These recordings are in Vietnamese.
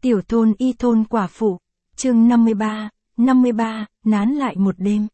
Tiểu thôn y thôn quả phụ, chương 53, nán lại một đêm.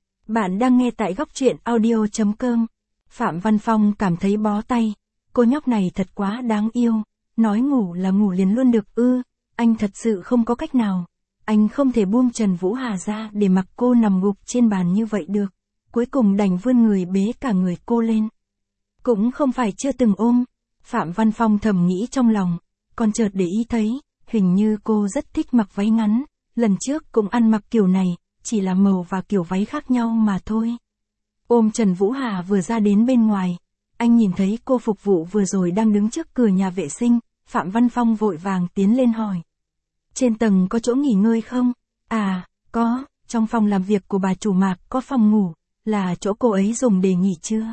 Bạn đang nghe tại góc truyện audio.com. Phạm Văn Phong cảm thấy bó tay, cô nhóc này thật quá đáng yêu, nói ngủ là ngủ liền luôn được ư, anh thật sự không có cách nào. Anh không thể buông Trần Vũ Hà ra để mặc cô nằm gục trên bàn như vậy được, cuối cùng đành vươn người bế cả người cô lên. Cũng không phải chưa từng ôm, Phạm Văn Phong thầm nghĩ trong lòng, còn chợt để ý thấy, hình như cô rất thích mặc váy ngắn, lần trước cũng ăn mặc kiểu này, chỉ là màu và kiểu váy khác nhau mà thôi. Ôm Trần Vũ Hà vừa ra đến bên ngoài, anh nhìn thấy cô phục vụ vừa rồi đang đứng trước cửa nhà vệ sinh, Phạm Văn Phong vội vàng tiến lên hỏi. Trên tầng có chỗ nghỉ ngơi không? À, có, trong phòng làm việc của bà chủ Mạc có phòng ngủ, là chỗ cô ấy dùng để nghỉ trưa.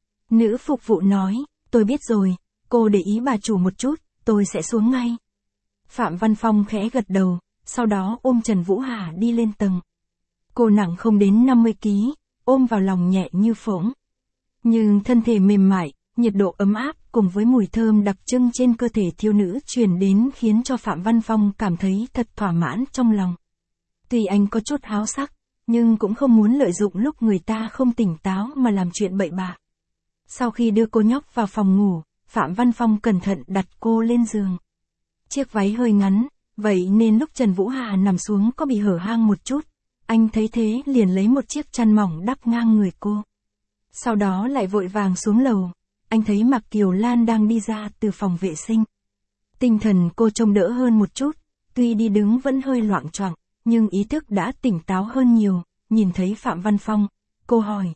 Nữ phục vụ nói, tôi biết rồi, cô để ý bà chủ một chút, tôi sẽ xuống ngay. Phạm Văn Phong khẽ gật đầu, sau đó ôm Trần Vũ Hà đi lên tầng. Cô nặng không đến 50 kg, ôm vào lòng nhẹ như phỗng. Nhưng thân thể mềm mại, nhiệt độ ấm áp cùng với mùi thơm đặc trưng trên cơ thể thiếu nữ truyền đến khiến cho Phạm Văn Phong cảm thấy thật thỏa mãn trong lòng. Tuy anh có chút háo sắc, nhưng cũng không muốn lợi dụng lúc người ta không tỉnh táo mà làm chuyện bậy bạ. Sau khi đưa cô nhóc vào phòng ngủ, Phạm Văn Phong cẩn thận đặt cô lên giường. Chiếc váy hơi ngắn, vậy nên lúc Trần Vũ Hà nằm xuống có bị hở hang một chút. Anh thấy thế liền lấy một chiếc chăn mỏng đắp ngang người cô. Sau đó lại vội vàng xuống lầu, anh thấy Mạc Kiều Lan đang đi ra từ phòng vệ sinh. Tinh thần cô trông đỡ hơn một chút, tuy đi đứng vẫn hơi loạng choạng, nhưng ý thức đã tỉnh táo hơn nhiều, nhìn thấy Phạm Văn Phong, cô hỏi.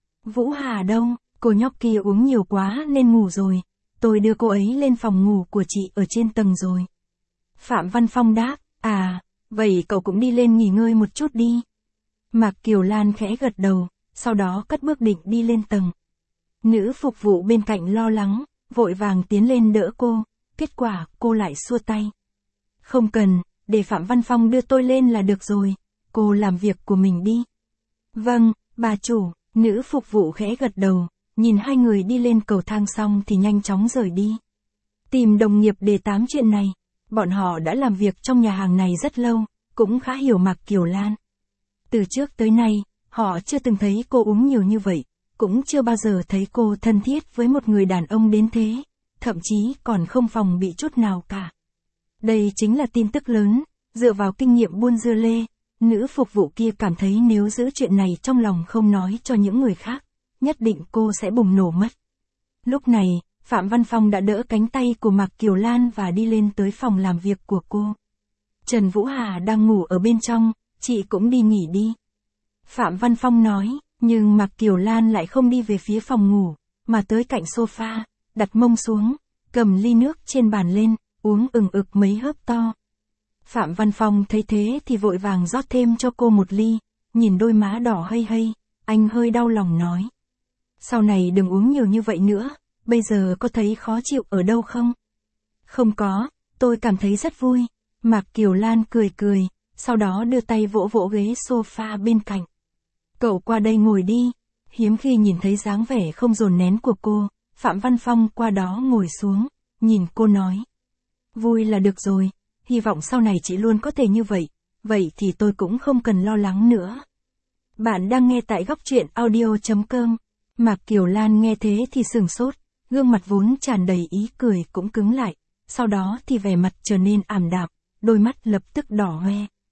Vũ Hà đâu, cô nhóc kia uống nhiều quá nên ngủ rồi, tôi đưa cô ấy lên phòng ngủ của chị ở trên tầng rồi. Phạm Văn Phong đáp, à, vậy cậu cũng đi lên nghỉ ngơi một chút đi. Mạc Kiều Lan khẽ gật đầu, sau đó cất bước định đi lên tầng. Nữ phục vụ bên cạnh lo lắng, vội vàng tiến lên đỡ cô, kết quả cô lại xua tay. Không cần, để Phạm Văn Phong đưa tôi lên là được rồi, cô làm việc của mình đi. Vâng, bà chủ, nữ phục vụ khẽ gật đầu, nhìn hai người đi lên cầu thang xong thì nhanh chóng rời đi. Tìm đồng nghiệp để tám chuyện này, bọn họ đã làm việc trong nhà hàng này rất lâu, cũng khá hiểu Mạc Kiều Lan. Từ trước tới nay, họ chưa từng thấy cô uống nhiều như vậy, cũng chưa bao giờ thấy cô thân thiết với một người đàn ông đến thế, thậm chí còn không phòng bị chút nào cả. Đây chính là tin tức lớn, dựa vào kinh nghiệm buôn dưa lê, nữ phục vụ kia cảm thấy nếu giữ chuyện này trong lòng không nói cho những người khác, nhất định cô sẽ bùng nổ mất. Lúc này, Phạm Văn Phong đã đỡ cánh tay của Mạc Kiều Lan và đi lên tới phòng làm việc của cô. Trần Vũ Hà đang ngủ ở bên trong, chị cũng đi nghỉ đi. Phạm Văn Phong nói, nhưng Mạc Kiều Lan lại không đi về phía phòng ngủ, mà tới cạnh sofa, đặt mông xuống, cầm ly nước trên bàn lên, uống ừng ực mấy hớp to. Phạm Văn Phong thấy thế thì vội vàng rót thêm cho cô một ly, nhìn đôi má đỏ hây hây, anh hơi đau lòng nói. Sau này đừng uống nhiều như vậy nữa, bây giờ có thấy khó chịu ở đâu không? Không có, tôi cảm thấy rất vui. Mạc Kiều Lan cười cười, sau đó đưa tay vỗ vỗ ghế sofa bên cạnh. Cậu qua đây ngồi đi. Hiếm khi nhìn thấy dáng vẻ không dồn nén của cô, Phạm Văn Phong qua đó ngồi xuống, nhìn cô nói. Vui là được rồi, hy vọng sau này chị luôn có thể như vậy thì tôi cũng không cần lo lắng nữa. Bạn đang nghe tại góc truyện audio.com. Mạc Kiều Lan nghe thế thì sửng sốt, gương mặt vốn tràn đầy ý cười cũng cứng lại, sau đó thì vẻ mặt trở nên ảm đạm, đôi mắt lập tức đỏ hoe.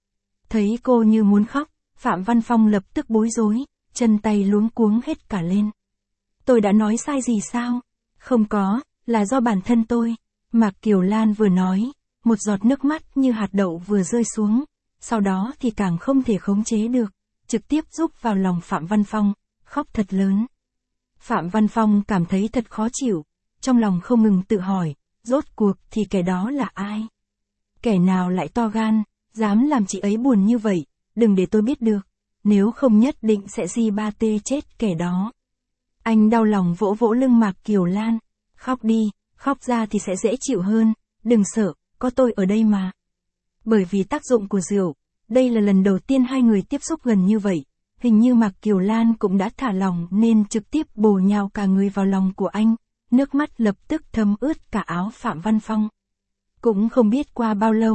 Thấy cô như muốn khóc, Phạm Văn Phong lập tức bối rối, chân tay luống cuống hết cả lên. Tôi đã nói sai gì sao? Không có, là do bản thân tôi. Mạc Kiều Lan vừa nói, một giọt nước mắt như hạt đậu vừa rơi xuống, sau đó thì càng không thể khống chế được, trực tiếp rúc vào lòng Phạm Văn Phong, khóc thật lớn. Phạm Văn Phong cảm thấy thật khó chịu, trong lòng không ngừng tự hỏi, rốt cuộc thì kẻ đó là ai? Kẻ nào lại to gan, dám làm chị ấy buồn như vậy, đừng để tôi biết được, nếu không nhất định sẽ di ba tê chết kẻ đó. Anh đau lòng vỗ vỗ lưng Mạc Kiều Lan, khóc đi, khóc ra thì sẽ dễ chịu hơn, đừng sợ, có tôi ở đây mà. Bởi vì tác dụng của rượu, đây là lần đầu tiên hai người tiếp xúc gần như vậy, hình như Mạc Kiều Lan cũng đã thả lòng nên trực tiếp bổ nhào cả người vào lòng của anh, nước mắt lập tức thấm ướt cả áo Phạm Văn Phong. Cũng không biết qua bao lâu,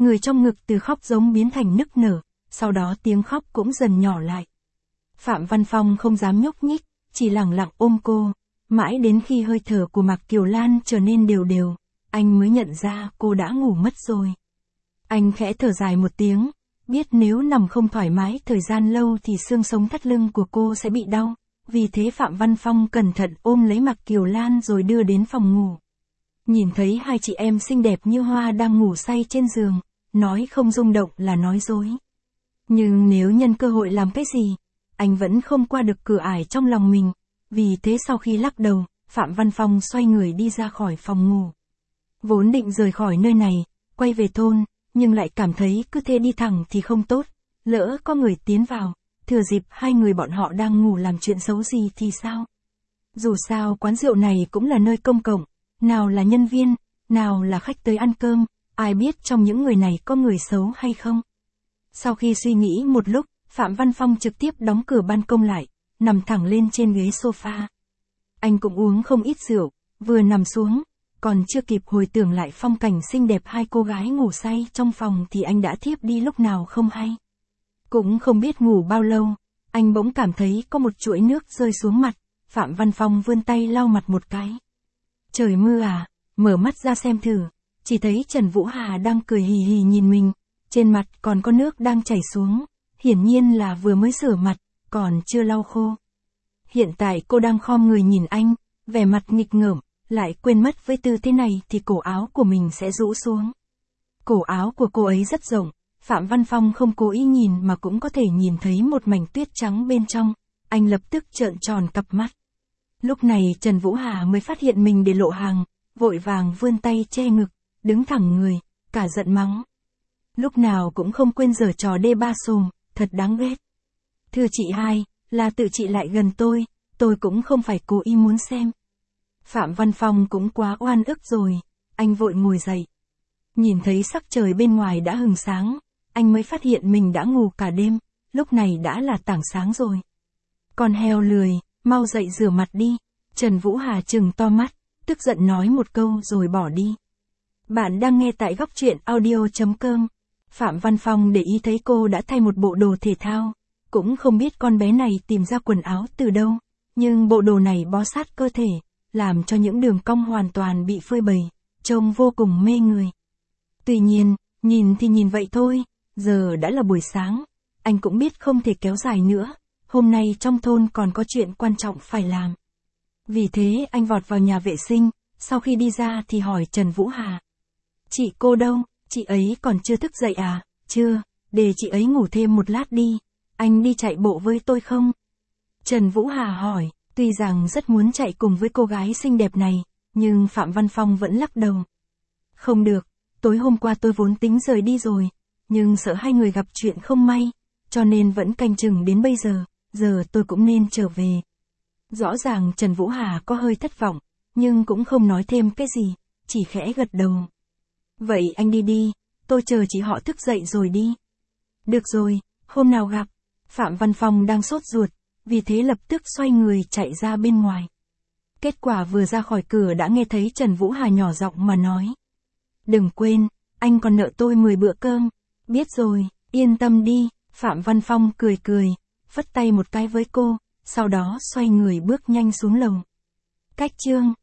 người trong ngực từ khóc giống biến thành nức nở, sau đó tiếng khóc cũng dần nhỏ lại. Phạm Văn Phong không dám nhúc nhích, chỉ lẳng lặng ôm cô, mãi đến khi hơi thở của Mạc Kiều Lan trở nên đều đều, anh mới nhận ra cô đã ngủ mất rồi. Anh khẽ thở dài một tiếng, biết nếu nằm không thoải mái thời gian lâu thì xương sống thắt lưng của cô sẽ bị đau, vì thế Phạm Văn Phong cẩn thận ôm lấy Mạc Kiều Lan rồi đưa đến phòng ngủ. Nhìn thấy hai chị em xinh đẹp như hoa đang ngủ say trên giường, nói không rung động là nói dối. Nhưng nếu nhân cơ hội làm cái gì, anh vẫn không qua được cửa ải trong lòng mình, vì thế sau khi lắc đầu, Phạm Văn Phong xoay người đi ra khỏi phòng ngủ. Vốn định rời khỏi nơi này, quay về thôn, nhưng lại cảm thấy cứ thế đi thẳng thì không tốt, lỡ có người tiến vào, thừa dịp hai người bọn họ đang ngủ làm chuyện xấu gì thì sao? Dù sao quán rượu này cũng là nơi công cộng, nào là nhân viên, nào là khách tới ăn cơm, ai biết trong những người này có người xấu hay không? Sau khi suy nghĩ một lúc, Phạm Văn Phong trực tiếp đóng cửa ban công lại, nằm thẳng lên trên ghế sofa. Anh cũng uống không ít rượu, vừa nằm xuống, còn chưa kịp hồi tưởng lại phong cảnh xinh đẹp hai cô gái ngủ say trong phòng thì anh đã thiếp đi lúc nào không hay. Cũng không biết ngủ bao lâu, anh bỗng cảm thấy có một chuỗi nước rơi xuống mặt, Phạm Văn Phong vươn tay lau mặt một cái. Trời mưa à, mở mắt ra xem thử, chỉ thấy Trần Vũ Hà đang cười hì hì nhìn mình, trên mặt còn có nước đang chảy xuống, hiển nhiên là vừa mới rửa mặt, còn chưa lau khô. Hiện tại cô đang khom người nhìn anh, vẻ mặt nghịch ngợm, lại quên mất với tư thế này thì cổ áo của mình sẽ rũ xuống. Cổ áo của cô ấy rất rộng, Phạm Văn Phong không cố ý nhìn mà cũng có thể nhìn thấy một mảnh tuyết trắng bên trong, anh lập tức trợn tròn cặp mắt. Lúc này Trần Vũ Hà mới phát hiện mình để lộ hàng, vội vàng vươn tay che ngực, đứng thẳng người, cả giận mắng. Lúc nào cũng không quên giở trò đê ba xồm, thật đáng ghét. Thưa chị hai, là tự chị lại gần tôi cũng không phải cố ý muốn xem. Phạm Văn Phong cũng quá oan ức rồi, anh vội ngồi dậy. Nhìn thấy sắc trời bên ngoài đã hừng sáng, anh mới phát hiện mình đã ngủ cả đêm, lúc này đã là tảng sáng rồi. Con heo lười, mau dậy rửa mặt đi. Trần Vũ Hà trừng to mắt, tức giận nói một câu rồi bỏ đi. Bạn đang nghe tại góc truyện audio.com. Phạm Văn Phong để ý thấy cô đã thay một bộ đồ thể thao, cũng không biết con bé này tìm ra quần áo từ đâu, nhưng bộ đồ này bó sát cơ thể, làm cho những đường cong hoàn toàn bị phơi bày, trông vô cùng mê người. Tuy nhiên, nhìn thì nhìn vậy thôi, giờ đã là buổi sáng, anh cũng biết không thể kéo dài nữa, hôm nay trong thôn còn có chuyện quan trọng phải làm. Vì thế anh vọt vào nhà vệ sinh, sau khi đi ra thì hỏi Trần Vũ Hà. Chị cô đâu, chị ấy còn chưa thức dậy à? Chưa, để chị ấy ngủ thêm một lát đi, anh đi chạy bộ với tôi không? Trần Vũ Hà hỏi, tuy rằng rất muốn chạy cùng với cô gái xinh đẹp này, nhưng Phạm Văn Phong vẫn lắc đầu. Không được, tối hôm qua tôi vốn tính rời đi rồi, nhưng sợ hai người gặp chuyện không may, cho nên vẫn canh chừng đến bây giờ tôi cũng nên trở về. Rõ ràng Trần Vũ Hà có hơi thất vọng, nhưng cũng không nói thêm cái gì, chỉ khẽ gật đầu. Vậy anh đi đi, tôi chờ chị họ thức dậy rồi đi. Được rồi, hôm nào gặp. Phạm Văn Phong đang sốt ruột, vì thế lập tức xoay người chạy ra bên ngoài. Kết quả vừa ra khỏi cửa đã nghe thấy Trần Vũ Hà nhỏ giọng mà nói. Đừng quên, anh còn nợ tôi 10 bữa cơm. Biết rồi, yên tâm đi. Phạm Văn Phong cười cười, phất tay một cái với cô, sau đó xoay người bước nhanh xuống lầu. Cách chương